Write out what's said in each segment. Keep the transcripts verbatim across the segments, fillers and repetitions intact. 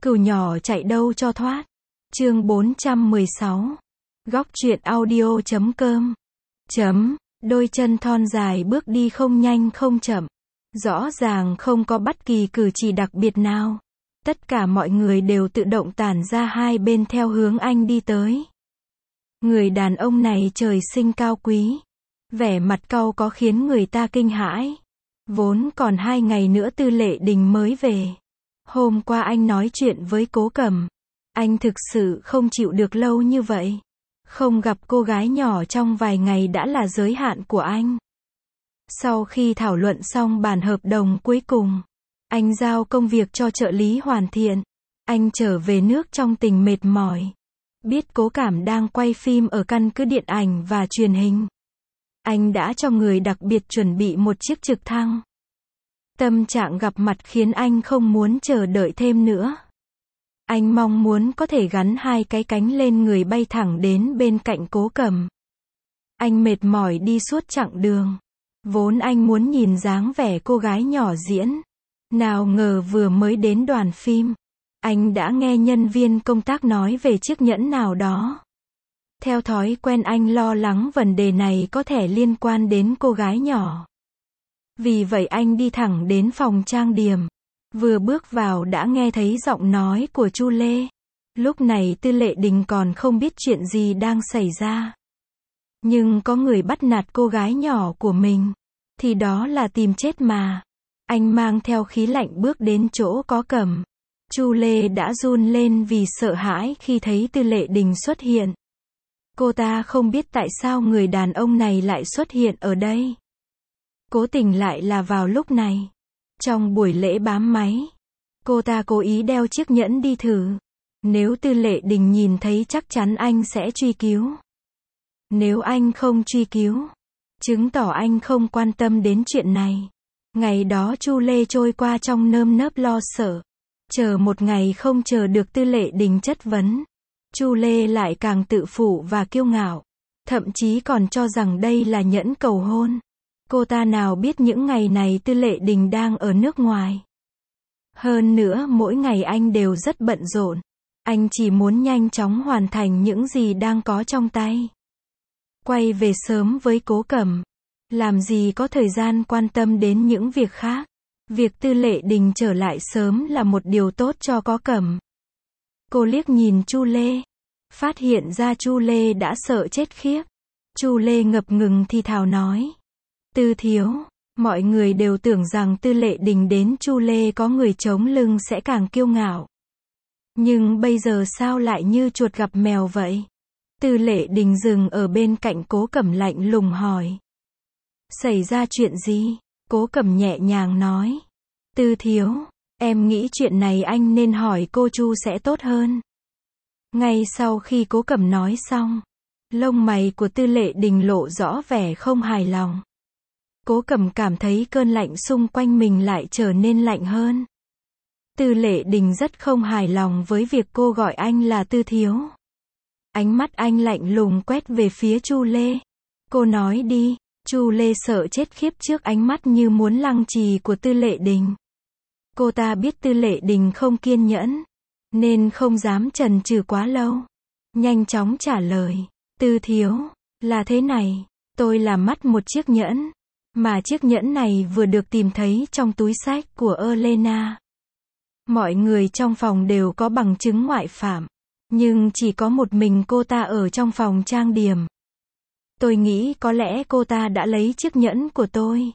Cừu nhỏ chạy đâu cho thoát. Chương bốn trăm mười sáu. Góc truyện audio chấm com. Chấm. Đôi chân thon dài bước đi không nhanh không chậm. Rõ ràng không có bất kỳ cử chỉ đặc biệt nào. Tất cả mọi người đều tự động tản ra hai bên theo hướng anh đi tới. Người đàn ông này trời sinh cao quý. Vẻ mặt cau có khiến người ta kinh hãi. Vốn còn hai ngày nữa Tư Lệ Đình mới về. Hôm qua anh nói chuyện với Cố Cẩm. Anh thực sự không chịu được lâu như vậy. Không gặp cô gái nhỏ trong vài ngày đã là giới hạn của anh. Sau khi thảo luận xong bản hợp đồng cuối cùng, anh giao công việc cho trợ lý hoàn thiện. Anh trở về nước trong tình mệt mỏi. Biết Cố Cảm đang quay phim ở căn cứ điện ảnh và truyền hình. Anh đã cho người đặc biệt chuẩn bị một chiếc trực thăng. Tâm trạng gặp mặt khiến anh không muốn chờ đợi thêm nữa. Anh mong muốn có thể gắn hai cái cánh lên người bay thẳng đến bên cạnh Cố Cẩm. Anh mệt mỏi đi suốt chặng đường. Vốn anh muốn nhìn dáng vẻ cô gái nhỏ diễn. Nào ngờ vừa mới đến đoàn phim, anh đã nghe nhân viên công tác nói về chiếc nhẫn nào đó. Theo thói quen anh lo lắng vấn đề này có thể liên quan đến cô gái nhỏ. Vì vậy anh đi thẳng đến phòng trang điểm. Vừa bước vào đã nghe thấy giọng nói của Chu Lê. Lúc này Tư Lệ Đình còn không biết chuyện gì đang xảy ra. Nhưng có người bắt nạt cô gái nhỏ của mình, thì đó là tìm chết mà. Anh mang theo khí lạnh bước đến chỗ có Cẩm. Chu Lê đã run lên vì sợ hãi khi thấy Tư Lệ Đình xuất hiện. Cô ta không biết tại sao người đàn ông này lại xuất hiện ở đây. Cố tình lại là vào lúc này. Trong buổi lễ bám máy, cô ta cố ý đeo chiếc nhẫn đi thử. Nếu Tư Lệ Đình nhìn thấy chắc chắn anh sẽ truy cứu. Nếu anh không truy cứu, chứng tỏ anh không quan tâm đến chuyện này. Ngày đó Chu Lê trôi qua trong nơm nớp lo sợ. Chờ một ngày không chờ được Tư Lệ Đình chất vấn. Chu Lê lại càng tự phụ và kiêu ngạo. Thậm chí còn cho rằng đây là nhẫn cầu hôn. Cô ta nào biết những ngày này Tư Lệ Đình đang ở nước ngoài. Hơn nữa mỗi ngày anh đều rất bận rộn. Anh chỉ muốn nhanh chóng hoàn thành những gì đang có trong tay. Quay về sớm với Cố Cẩm. Làm gì có thời gian quan tâm đến những việc khác. Việc Tư Lệ Đình trở lại sớm là một điều tốt cho Có Cẩm. Cô liếc nhìn Chu Lê. Phát hiện ra Chu Lê đã sợ chết khiếp. Chu Lê ngập ngừng thì thào nói. Tư thiếu, mọi người đều tưởng rằng Tư Lệ Đình đến Chu Lê có người chống lưng sẽ càng kiêu ngạo. Nhưng bây giờ sao lại như chuột gặp mèo vậy? Tư Lệ Đình dừng ở bên cạnh Cố Cẩm lạnh lùng hỏi. Xảy ra chuyện gì? Cố Cẩm nhẹ nhàng nói. Tư thiếu, em nghĩ chuyện này anh nên hỏi cô Chu sẽ tốt hơn. Ngay sau khi Cố Cẩm nói xong, lông mày của Tư Lệ Đình lộ rõ vẻ không hài lòng. Cố Cẩm cảm thấy cơn lạnh xung quanh mình lại trở nên lạnh hơn. Tư Lệ Đình rất không hài lòng với việc cô gọi anh là Tư thiếu. Ánh mắt anh lạnh lùng quét về phía Chu Lê. Cô nói đi. Chu Lê sợ chết khiếp trước ánh mắt như muốn lăng trì của Tư Lệ Đình. Cô ta biết Tư Lệ Đình không kiên nhẫn, nên không dám chần chừ quá lâu. Nhanh chóng trả lời. Tư thiếu, là thế này, tôi làm mất một chiếc nhẫn. Mà chiếc nhẫn này vừa được tìm thấy trong túi xách của Elena. Mọi người trong phòng đều có bằng chứng ngoại phạm. Nhưng chỉ có một mình cô ta ở trong phòng trang điểm. Tôi nghĩ có lẽ cô ta đã lấy chiếc nhẫn của tôi.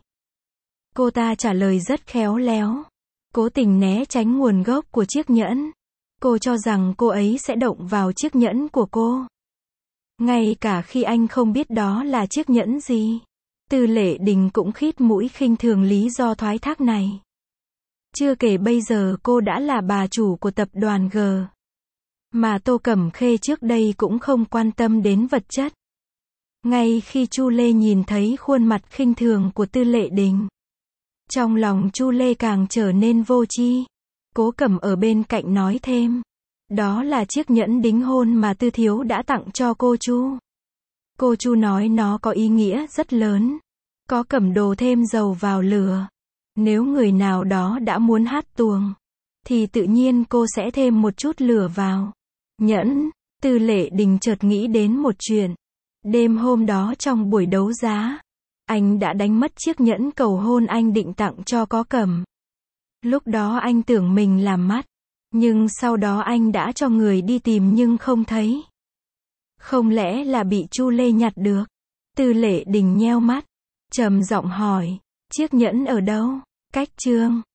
Cô ta trả lời rất khéo léo. Cố tình né tránh nguồn gốc của chiếc nhẫn. Cô cho rằng cô ấy sẽ động vào chiếc nhẫn của cô. Ngay cả khi anh không biết đó là chiếc nhẫn gì. Tư Lệ Đình cũng khít mũi khinh thường lý do thoái thác này. Chưa kể bây giờ cô đã là bà chủ của tập đoàn G. Mà Tô Cẩm Khê trước đây cũng không quan tâm đến vật chất. Ngay khi Chu Lê nhìn thấy khuôn mặt khinh thường của Tư Lệ Đình, trong lòng Chu Lê càng trở nên vô tri. Cố Cẩm ở bên cạnh nói thêm. Đó là chiếc nhẫn đính hôn mà Tư thiếu đã tặng cho cô Chu. Cô Chu nói nó có ý nghĩa rất lớn. Có Cẩm đổ thêm dầu vào lửa. Nếu người nào đó đã muốn hát tuồng, thì tự nhiên cô sẽ thêm một chút lửa vào. Nhẫn, Tư Lệ Đình chợt nghĩ đến một chuyện. Đêm hôm đó trong buổi đấu giá, anh đã đánh mất chiếc nhẫn cầu hôn anh định tặng cho Có Cẩm. Lúc đó anh tưởng mình làm mắt, nhưng sau đó anh đã cho người đi tìm nhưng không thấy. Không lẽ là bị Chu Lê nhặt được? Tư Lệ Đình nheo mắt, trầm giọng hỏi, chiếc nhẫn ở đâu? Cách Trương